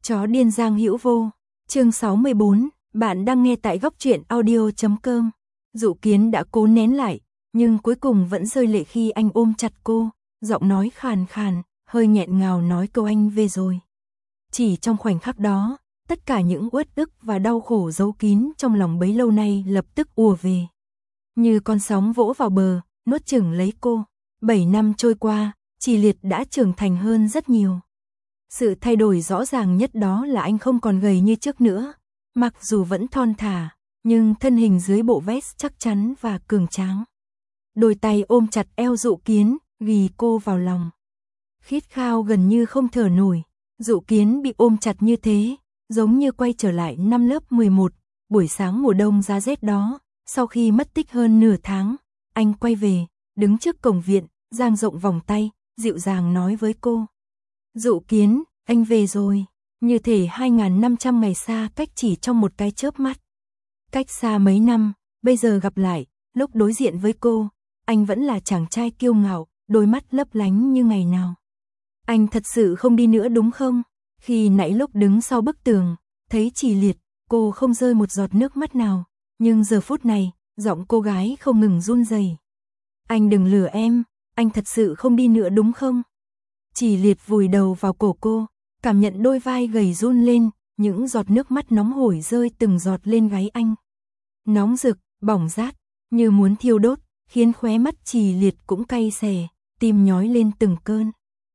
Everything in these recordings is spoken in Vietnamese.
Chó điên Giang Hữu Vô, chương 64, bạn đang nghe tại góc truyện audio.com. Dụ Kiến đã cố nén lại, nhưng cuối cùng vẫn rơi lệ khi anh ôm chặt cô, giọng nói khàn khàn, hơi nghẹn ngào nói câu anh về rồi. Chỉ trong khoảnh khắc đó, tất cả những uất ức và đau khổ giấu kín trong lòng bấy lâu nay lập tức ùa về. Như con sóng vỗ vào bờ, nuốt chửng lấy cô. 7 năm trôi qua, Chỉ Liệt đã trưởng thành hơn rất nhiều. Sự thay đổi rõ ràng nhất đó là anh không còn gầy như trước nữa. Mặc dù vẫn thon thả, nhưng thân hình dưới bộ vest chắc chắn và cường tráng. Đôi tay ôm chặt eo Dụ Kiến, ghì cô vào lòng. Khít khao gần như không thở nổi. Dụ Kiến bị ôm chặt như thế, giống như quay trở lại năm lớp 11, buổi sáng mùa đông giá rét đó. Sau khi mất tích hơn nửa tháng, anh quay về, đứng trước cổng viện, dang rộng vòng tay, dịu dàng nói với cô. Dụ Kiến, anh về rồi. Như thể 2.500 ngày xa cách chỉ trong một cái chớp mắt. Cách xa mấy năm, bây giờ gặp lại, lúc đối diện với cô, anh vẫn là chàng trai kiêu ngạo, đôi mắt lấp lánh như ngày nào. Anh thật sự không đi nữa đúng không? Khi nãy lúc đứng sau bức tường, thấy Chỉ Liệt, cô không rơi một giọt nước mắt nào. Nhưng giờ phút này, giọng cô gái không ngừng run rẩy. Anh đừng lừa em, anh thật sự không đi nữa đúng không? Chỉ Liệt vùi đầu vào cổ cô, cảm nhận đôi vai gầy run lên, những giọt nước mắt nóng hổi rơi từng giọt lên gáy anh. Nóng rực, bỏng rát, như muốn thiêu đốt, khiến khóe mắt Chỉ Liệt cũng cay xè, tim nhói lên từng cơn.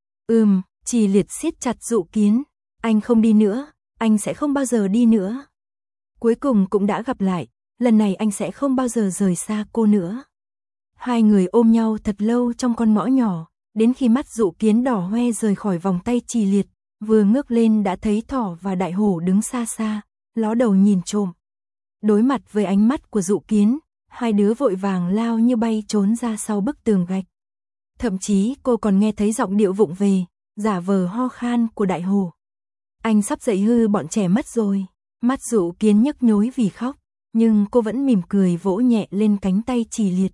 Chỉ Liệt siết chặt Dụ Kiến, anh không đi nữa, anh sẽ không bao giờ đi nữa. Cuối cùng cũng đã gặp lại, lần này anh sẽ không bao giờ rời xa cô nữa. Hai người ôm nhau thật lâu trong con ngõ nhỏ, đến khi mắt Dụ Kiến đỏ hoe rời khỏi vòng tay Chỉ Liệt, vừa ngước lên đã thấy thỏ và đại hổ đứng xa xa, ló đầu nhìn trộm. Đối mặt với ánh mắt của Dụ Kiến, hai đứa vội vàng lao như bay trốn ra sau bức tường gạch. Thậm chí cô còn nghe thấy giọng điệu vụng về, giả vờ ho khan của đại hổ. Anh sắp dạy hư bọn trẻ mất rồi. Mắt Dụ Kiến nhức nhối vì khóc, nhưng cô vẫn mỉm cười vỗ nhẹ lên cánh tay Chỉ Liệt.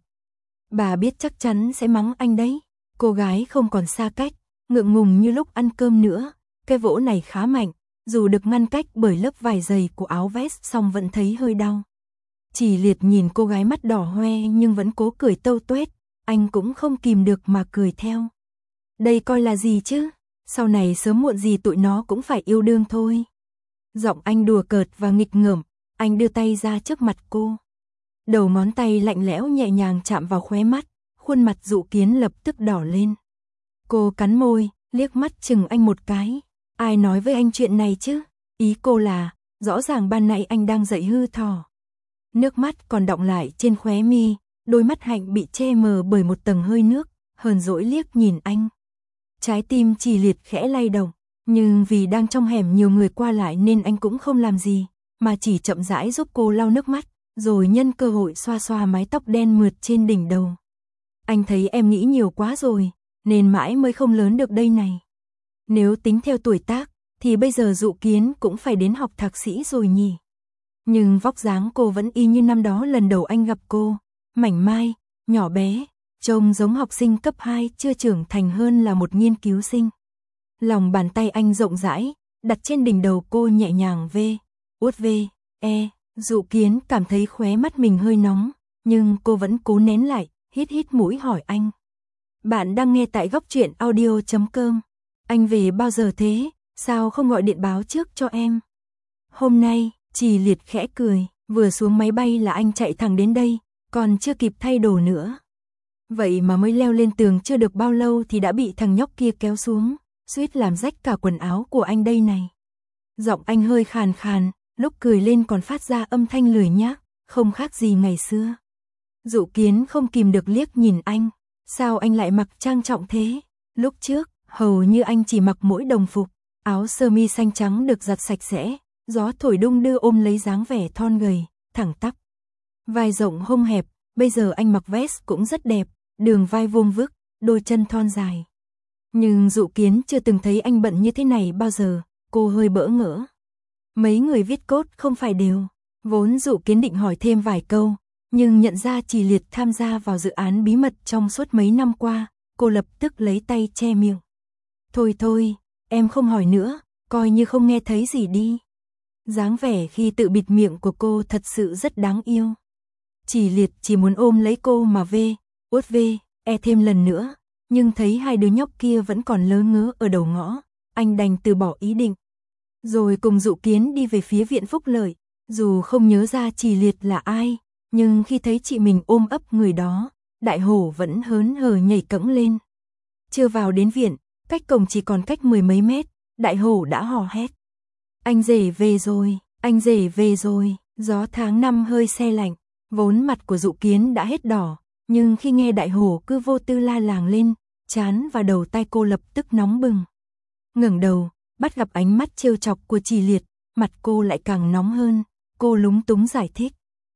Bà biết chắc chắn sẽ mắng anh đấy. Cô gái không còn xa cách, ngượng ngùng như lúc ăn cơm nữa. Cái vỗ này khá mạnh, dù được ngăn cách bởi lớp vải dày của áo vest song vẫn thấy hơi đau. Chỉ Liệt nhìn cô gái mắt đỏ hoe nhưng vẫn cố cười tâu tuét, anh cũng không kìm được mà cười theo. Đây coi là gì chứ, sau này sớm muộn gì tụi nó cũng phải yêu đương thôi. Giọng anh đùa cợt và nghịch ngợm, anh đưa tay ra trước mặt cô. Đầu ngón tay lạnh lẽo nhẹ nhàng chạm vào khóe mắt, khuôn mặt Dụ Kiến lập tức đỏ lên. Cô cắn môi, liếc mắt chừng anh một cái. Ai nói với anh chuyện này chứ? Ý cô là, rõ ràng ban nãy anh đang dạy hư thỏ. Nước mắt còn đọng lại trên khóe mi, đôi mắt hạnh bị che mờ bởi một tầng hơi nước, hờn dỗi liếc nhìn anh. Trái tim Chỉ Liệt khẽ lay động, nhưng vì đang trong hẻm nhiều người qua lại nên anh cũng không làm gì, mà chỉ chậm rãi giúp cô lau nước mắt, rồi nhân cơ hội xoa xoa mái tóc đen mượt trên đỉnh đầu. Anh thấy em nghĩ nhiều quá rồi, nên mãi mới không lớn được đây này. Nếu tính theo tuổi tác, thì bây giờ Dụ Kiến cũng phải đến học thạc sĩ rồi nhỉ. Nhưng vóc dáng cô vẫn y như năm đó lần đầu anh gặp cô, mảnh mai, nhỏ bé, trông giống học sinh cấp 2 chưa trưởng thành hơn là một nghiên cứu sinh. Lòng bàn tay anh rộng rãi, đặt trên đỉnh đầu cô nhẹ nhàng vuốt ve. Dụ Kiến cảm thấy khóe mắt mình hơi nóng, nhưng cô vẫn cố nén lại, hít mũi hỏi anh. Bạn đang nghe tại góc truyện audio.com. Anh về bao giờ thế, sao không gọi điện báo trước cho em? Hôm nay, Chỉ Liệt khẽ cười, vừa xuống máy bay là anh chạy thẳng đến đây, còn chưa kịp thay đồ nữa. Vậy mà mới leo lên tường chưa được bao lâu thì đã bị thằng nhóc kia kéo xuống, suýt làm rách cả quần áo của anh đây này. Giọng anh hơi khàn khàn, lúc cười lên còn phát ra âm thanh lười nhác, không khác gì ngày xưa. Dụ Kiến không kìm được liếc nhìn anh, sao anh lại mặc trang trọng thế? Lúc trước, hầu như anh chỉ mặc mỗi đồng phục, áo sơ mi xanh trắng được giặt sạch sẽ, gió thổi đung đưa ôm lấy dáng vẻ thon gầy, thẳng tắp. Vai rộng hông hẹp, bây giờ anh mặc vest cũng rất đẹp, đường vai vuông vức, đôi chân thon dài. Nhưng Dụ Kiến chưa từng thấy anh bận như thế này bao giờ, cô hơi bỡ ngỡ. Mấy người viết code không phải đều. Vốn Dụ Kiến định hỏi thêm vài câu, nhưng nhận ra Chỉ Liệt tham gia vào dự án bí mật trong suốt mấy năm qua, cô lập tức lấy tay che miệng. Thôi, em không hỏi nữa, coi như không nghe thấy gì đi. Dáng vẻ khi tự bịt miệng của cô thật sự rất đáng yêu. Chỉ Liệt chỉ muốn ôm lấy cô mà uất thêm lần nữa, nhưng thấy hai đứa nhóc kia vẫn còn lớ ngớ ở đầu ngõ, anh đành từ bỏ ý định. Rồi cùng Dụ Kiến đi về phía viện phúc lợi, dù không nhớ ra Chỉ Liệt là ai, nhưng khi thấy chị mình ôm ấp người đó, Đại Hổ vẫn hớn hở nhảy cẫng lên. Chưa vào đến viện, cách cổng chỉ còn cách 10 mấy mét, Đại Hổ đã hò hét. Anh rể về rồi, anh rể về rồi. Gió tháng 5 hơi se lạnh, vốn mặt của Dụ Kiến đã hết đỏ, nhưng khi nghe Đại Hổ cứ vô tư la làng lên, trán và đầu tay cô lập tức nóng bừng. Ngẩng đầu, bắt gặp ánh mắt trêu chọc của Chỉ Liệt, mặt cô lại càng nóng hơn, cô lúng túng giải thích.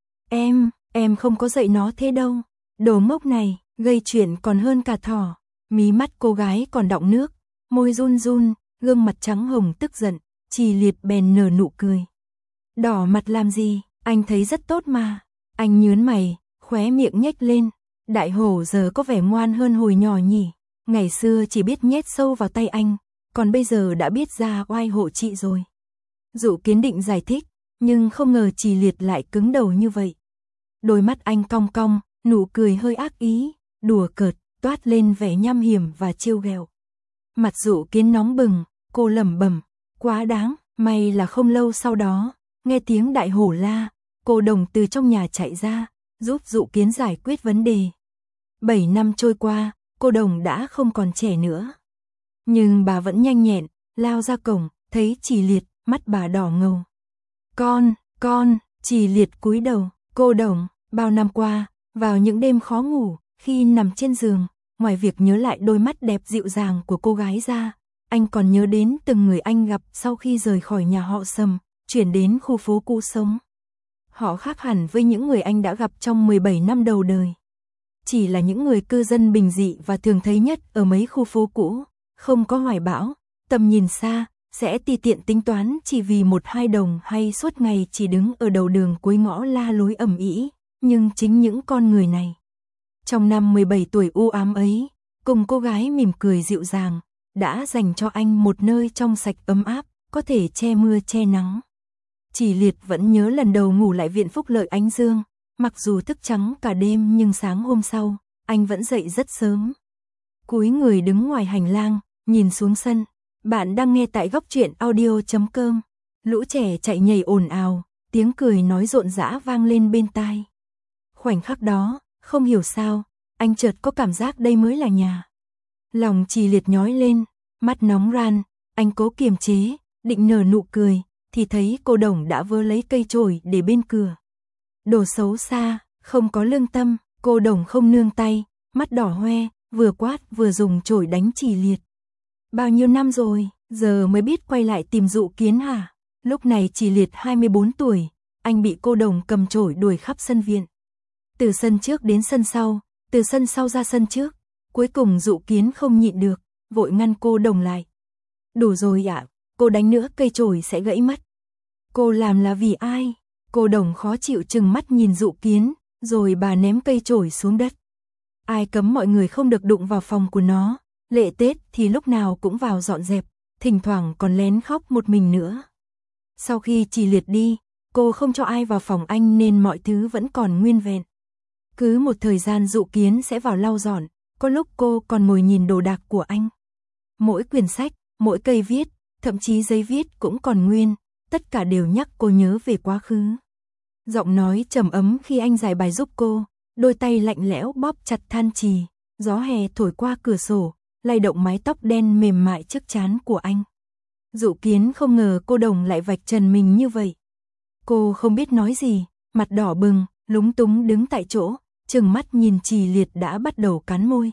Em không có dạy nó thế đâu, đồ ngốc này, gây chuyện còn hơn cả thỏ. Mí mắt cô gái còn đọng nước, môi run run, gương mặt trắng hồng tức giận, Chỉ Liệt bèn nở nụ cười. Đỏ mặt làm gì, anh thấy rất tốt mà. Anh nhướng mày, khóe miệng nhếch lên. Đại Hổ giờ có vẻ ngoan hơn hồi nhỏ nhỉ. Ngày xưa chỉ biết nhét sâu vào tay anh, còn bây giờ đã biết ra oai hộ chị rồi. Dụ Kiến định giải thích, nhưng không ngờ Chỉ Liệt lại cứng đầu như vậy. Đôi mắt anh cong cong, nụ cười hơi ác ý, đùa cợt, toát lên vẻ nham hiểm và trêu ghẹo. Mặt Dụ Kiến nóng bừng, cô lẩm bẩm, quá đáng. May là không lâu sau đó, nghe tiếng Đại Hổ la, cô Đồng từ trong nhà chạy ra, giúp Dụ Kiến giải quyết vấn đề. 7 năm trôi qua, cô Đồng đã không còn trẻ nữa. Nhưng bà vẫn nhanh nhẹn, lao ra cổng, thấy Chỉ Liệt, mắt bà đỏ ngầu. Con, Chỉ Liệt cúi đầu, cô Đồng, bao năm qua, vào những đêm khó ngủ, khi nằm trên giường, ngoài việc nhớ lại đôi mắt đẹp dịu dàng của cô gái ra, anh còn nhớ đến từng người anh gặp sau khi rời khỏi nhà họ Sầm, chuyển đến khu phố cũ sống. Họ khác hẳn với những người anh đã gặp trong 17 năm đầu đời. Chỉ là những người cư dân bình dị và thường thấy nhất ở mấy khu phố cũ, không có hoài bão, tầm nhìn xa, sẽ tùy tiện tính toán chỉ vì 1-2 đồng hay suốt ngày chỉ đứng ở đầu đường cuối ngõ la lối ầm ĩ. Nhưng chính những con người này, trong năm 17 tuổi u ám ấy, cùng cô gái mỉm cười dịu dàng, đã dành cho anh một nơi trong sạch ấm áp, có thể che mưa che nắng. Chỉ Liệt vẫn nhớ lần đầu ngủ lại viện phúc lợi Ánh Dương, mặc dù thức trắng cả đêm nhưng sáng hôm sau, anh vẫn dậy rất sớm. Cúi người đứng ngoài hành lang, nhìn xuống sân. Bạn đang nghe tại góc truyện audio.com. Lũ trẻ chạy nhảy ồn ào, tiếng cười nói rộn rã vang lên bên tai. Khoảnh khắc đó, không hiểu sao, anh chợt có cảm giác đây mới là nhà. Lòng Chỉ Liệt nhói lên, mắt nóng ran, anh cố kiềm chế, định nở nụ cười, thì thấy cô Đồng đã vơ lấy cây chổi để bên cửa. Đồ xấu xa, không có lương tâm, cô Đồng không nương tay, mắt đỏ hoe, vừa quát vừa dùng chổi đánh Chỉ Liệt. Bao nhiêu năm rồi, giờ mới biết quay lại tìm Dụ Kiến hả? Lúc này Chỉ Liệt 24 tuổi, anh bị cô Đồng cầm chổi đuổi khắp sân viện. Từ sân trước đến sân sau, từ sân sau ra sân trước, cuối cùng Dụ Kiến không nhịn được, vội ngăn cô Đồng lại. Đủ rồi ạ, cô đánh nữa cây chổi sẽ gãy mất. Cô làm là vì ai? Cô Đồng khó chịu trừng mắt nhìn Dụ Kiến, rồi bà ném cây chổi xuống đất. Ai cấm mọi người không được đụng vào phòng của nó, lễ Tết thì lúc nào cũng vào dọn dẹp, thỉnh thoảng còn lén khóc một mình nữa. Sau khi Chỉ Liệt đi, cô không cho ai vào phòng anh nên mọi thứ vẫn còn nguyên vẹn. Cứ một thời gian Dụ Kiến sẽ vào lau dọn, có lúc cô còn ngồi nhìn đồ đạc của anh. Mỗi quyển sách, mỗi cây viết, thậm chí giấy viết cũng còn nguyên, tất cả đều nhắc cô nhớ về quá khứ. Giọng nói trầm ấm khi anh giải bài giúp cô, đôi tay lạnh lẽo bóp chặt than chì, gió hè thổi qua cửa sổ, lay động mái tóc đen mềm mại trước trán của anh. Dụ Kiến không ngờ cô Đồng lại vạch trần mình như vậy. Cô không biết nói gì, mặt đỏ bừng, lúng túng đứng tại chỗ, trừng mắt nhìn Chỉ Liệt đã bắt đầu cắn môi.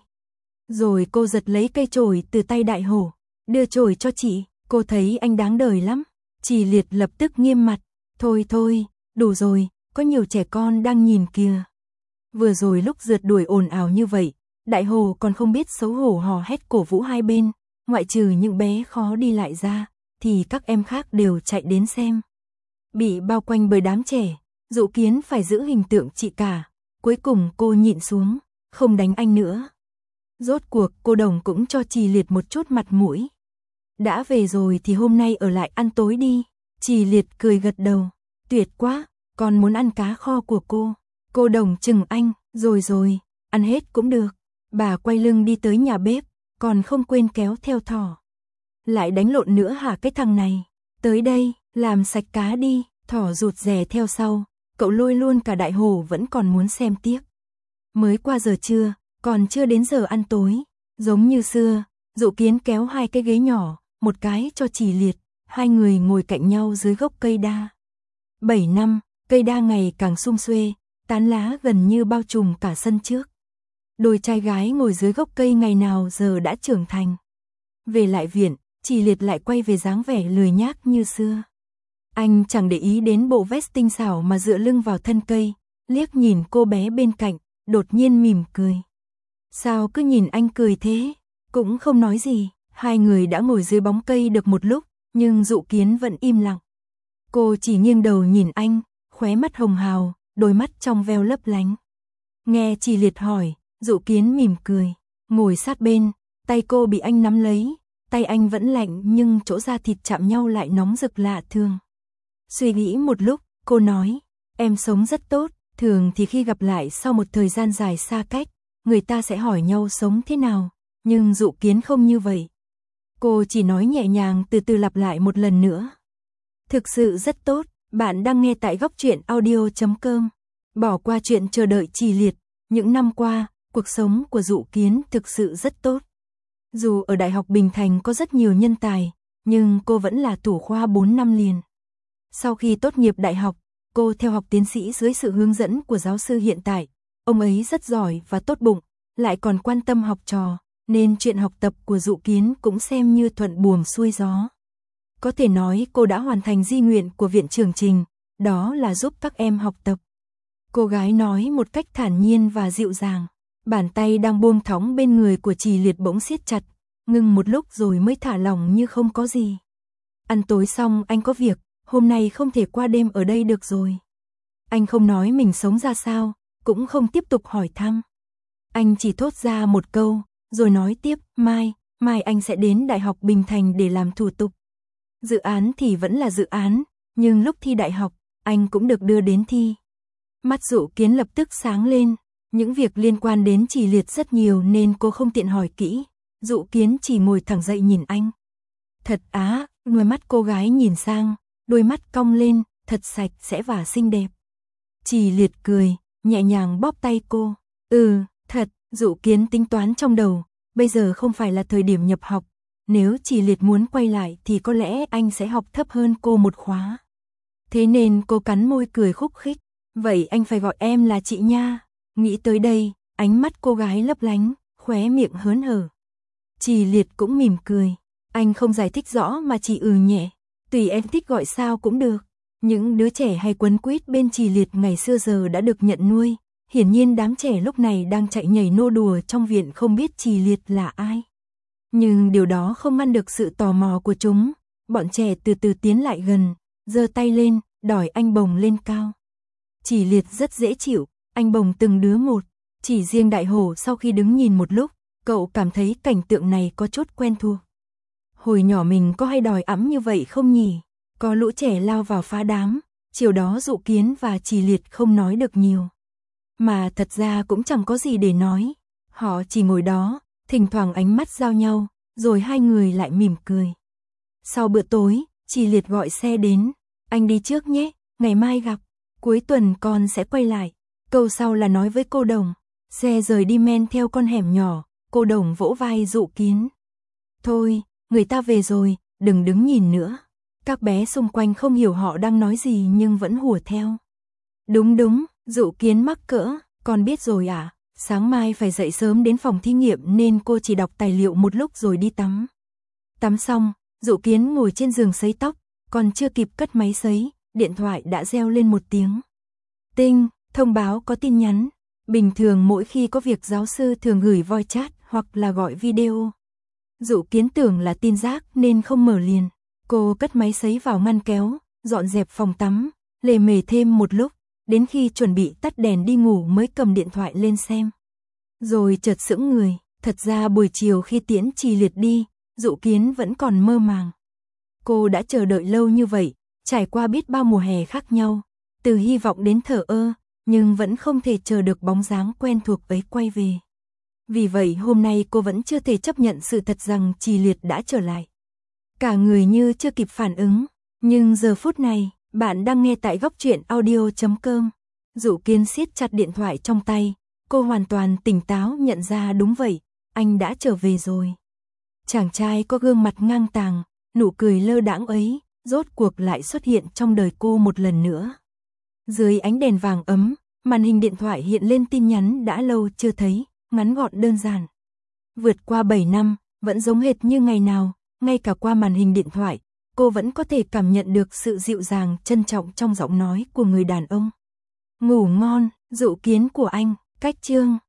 Rồi cô giật lấy cây chổi từ tay Đại Hổ, đưa chổi cho chị, cô thấy anh đáng đời lắm. Chỉ Liệt lập tức nghiêm mặt, thôi, đủ rồi, có nhiều trẻ con đang nhìn kìa. Vừa rồi lúc rượt đuổi ồn ào như vậy, Đại Hổ còn không biết xấu hổ hò hét cổ vũ hai bên, ngoại trừ những bé khó đi lại ra, thì các em khác đều chạy đến xem. Bị bao quanh bởi đám trẻ, Dụ Kiến phải giữ hình tượng chị cả, cuối cùng cô nhịn xuống, không đánh anh nữa. Rốt cuộc cô Đồng cũng cho Chỉ Liệt một chút mặt mũi. đã về rồi thì hôm nay ở lại ăn tối đi. Trì Liệt cười gật đầu, tuyệt quá, con muốn ăn cá kho của cô. Cô Đồng chừng anh, rồi, ăn hết cũng được. Bà quay lưng đi tới nhà bếp, còn không quên kéo theo Thỏ. Lại đánh lộn nữa hả cái thằng này? Tới đây, làm sạch cá đi. Thỏ rụt rè theo sau, cậu lôi luôn cả Đại Hổ vẫn còn muốn xem tiếp. Mới qua giờ trưa, còn chưa đến giờ ăn tối. Giống như xưa, Dụ Kiến kéo hai cái ghế nhỏ, một cái cho Trì Liệt, hai người ngồi cạnh nhau dưới gốc cây đa. 7 năm, cây đa ngày càng sum xuê, tán lá gần như bao trùm cả sân trước. Đôi trai gái ngồi dưới gốc cây ngày nào giờ đã trưởng thành. Về lại viện, Trì Liệt lại quay về dáng vẻ lười nhác như xưa. Anh chẳng để ý đến bộ vest tinh xảo mà dựa lưng vào thân cây, liếc nhìn cô bé bên cạnh, đột nhiên mỉm cười. Sao cứ nhìn anh cười thế? Cũng không nói gì, hai người đã ngồi dưới bóng cây được một lúc, nhưng Dụ Kiến vẫn im lặng. Cô chỉ nghiêng đầu nhìn anh, khóe mắt hồng hào, đôi mắt trong veo lấp lánh. Nghe Trì Liệt hỏi, Dụ Kiến mỉm cười, ngồi sát bên, tay cô bị anh nắm lấy, tay anh vẫn lạnh nhưng chỗ da thịt chạm nhau lại nóng rực lạ thường. Suy nghĩ một lúc, cô nói, em sống rất tốt, thường thì khi gặp lại sau một thời gian dài xa cách, người ta sẽ hỏi nhau sống thế nào, nhưng Dụ Kiến không như vậy. Cô chỉ nói nhẹ nhàng từ từ lặp lại một lần nữa. Thực sự rất tốt, bạn đang nghe tại Góc Truyện Audio.com. Bỏ qua chuyện chờ đợi Trì Liệt, những năm qua, cuộc sống của Dụ Kiến thực sự rất tốt. Dù ở Đại học Bình Thành có rất nhiều nhân tài, nhưng cô vẫn là thủ khoa 4 năm liền. Sau khi tốt nghiệp đại học, cô theo học tiến sĩ dưới sự hướng dẫn của giáo sư hiện tại. Ông ấy rất giỏi và tốt bụng, lại còn quan tâm học trò, nên chuyện học tập của Dụ Kiến cũng xem như thuận buồm xuôi gió. Có thể nói cô đã hoàn thành di nguyện của viện trưởng Trình, đó là giúp các em học tập. Cô gái nói một cách thản nhiên và dịu dàng, bàn tay đang buông thõng bên người của Trì Liệt bỗng siết chặt, ngừng một lúc rồi mới thả lỏng như không có gì. Ăn tối xong anh có việc, hôm nay không thể qua đêm ở đây được rồi. Anh không nói mình sống ra sao, cũng không tiếp tục hỏi thăm. Anh chỉ thốt ra một câu, rồi nói tiếp, mai anh sẽ đến Đại học Bình Thành để làm thủ tục. Dự án thì vẫn là dự án, nhưng lúc thi đại học, anh cũng được đưa đến thi. Mắt Dụ Kiến lập tức sáng lên, những việc liên quan đến Trì Liệt rất nhiều nên cô không tiện hỏi kỹ. Dụ Kiến chỉ ngồi thẳng dậy nhìn anh. Thật á, đôi mắt cô gái nhìn sang, đôi mắt cong lên, thật sạch sẽ và xinh đẹp. Trì Liệt cười, nhẹ nhàng bóp tay cô. Thật, Dụ Kiến tính toán trong đầu, bây giờ không phải là thời điểm nhập học. Nếu Trì Liệt muốn quay lại thì có lẽ anh sẽ học thấp hơn cô một khóa. Thế nên cô cắn môi cười khúc khích. Vậy anh phải gọi em là chị nha. Nghĩ tới đây, ánh mắt cô gái lấp lánh, khóe miệng hớn hở. Trì Liệt cũng mỉm cười. Anh không giải thích rõ mà chỉ nhẹ. Tùy em thích gọi sao cũng được. Những đứa trẻ hay quấn quýt bên Trì Liệt ngày xưa giờ đã được nhận nuôi. Hiển nhiên đám trẻ lúc này đang chạy nhảy nô đùa trong viện không biết Trì Liệt là ai. Nhưng điều đó không ngăn được sự tò mò của chúng. Bọn trẻ từ từ tiến lại gần, giơ tay lên, đòi anh bồng lên cao. Trì Liệt rất dễ chịu, anh bồng từng đứa một. Chỉ riêng Đại Hổ sau khi đứng nhìn một lúc, cậu cảm thấy cảnh tượng này có chút quen thuộc. Hồi nhỏ mình có hay đòi ẵm như vậy không nhỉ? Có lũ trẻ lao vào phá đám, chiều đó Dụ Kiến và Trì Liệt không nói được nhiều. Mà thật ra cũng chẳng có gì để nói. Họ chỉ ngồi đó, thỉnh thoảng ánh mắt giao nhau, rồi hai người lại mỉm cười. Sau bữa tối, Trì Liệt gọi xe đến. Anh đi trước nhé, ngày mai gặp. Cuối tuần con sẽ quay lại. Câu sau là nói với cô Đồng. Xe rời đi men theo con hẻm nhỏ, cô Đồng vỗ vai Dụ Kiến. Thôi, người ta về rồi, đừng đứng nhìn nữa. Các bé xung quanh không hiểu họ đang nói gì nhưng vẫn hùa theo. Đúng, Dụ Kiến mắc cỡ, con biết rồi à? Sáng mai phải dậy sớm đến phòng thí nghiệm nên cô chỉ đọc tài liệu một lúc rồi đi tắm. Tắm xong, Dụ Kiến ngồi trên giường sấy tóc, còn chưa kịp cất máy sấy, điện thoại đã reo lên một tiếng. Tinh, thông báo có tin nhắn. Bình thường mỗi khi có việc giáo sư thường gửi voice chat hoặc là gọi video. Dụ Kiến tưởng là tin rác nên không mở liền. Cô cất máy sấy vào ngăn kéo, dọn dẹp phòng tắm, lề mề thêm một lúc, đến khi chuẩn bị tắt đèn đi ngủ mới cầm điện thoại lên xem. Rồi chợt sững người, thật ra buổi chiều khi tiễn Trì Liệt đi, Dụ Kiến vẫn còn mơ màng. Cô đã chờ đợi lâu như vậy, trải qua biết bao mùa hè khác nhau, từ hy vọng đến thờ ơ, nhưng vẫn không thể chờ được bóng dáng quen thuộc ấy quay về. Vì vậy hôm nay cô vẫn chưa thể chấp nhận sự thật rằng Trì Liệt đã trở lại. Cả người như chưa kịp phản ứng, nhưng giờ phút này, bạn đang nghe tại Góc Truyện Audio.com. Dụ Kiến siết chặt điện thoại trong tay, cô hoàn toàn tỉnh táo nhận ra đúng vậy, anh đã trở về rồi. Chàng trai có gương mặt ngang tàng, nụ cười lơ đãng ấy, rốt cuộc lại xuất hiện trong đời cô một lần nữa. Dưới ánh đèn vàng ấm, màn hình điện thoại hiện lên tin nhắn đã lâu chưa thấy, ngắn gọn đơn giản. Vượt qua 7 năm, vẫn giống hệt như ngày nào, ngay cả qua màn hình điện thoại, cô vẫn có thể cảm nhận được sự dịu dàng, trân trọng trong giọng nói của người đàn ông. Ngủ ngon, Dụ Kiến của anh, cách chương.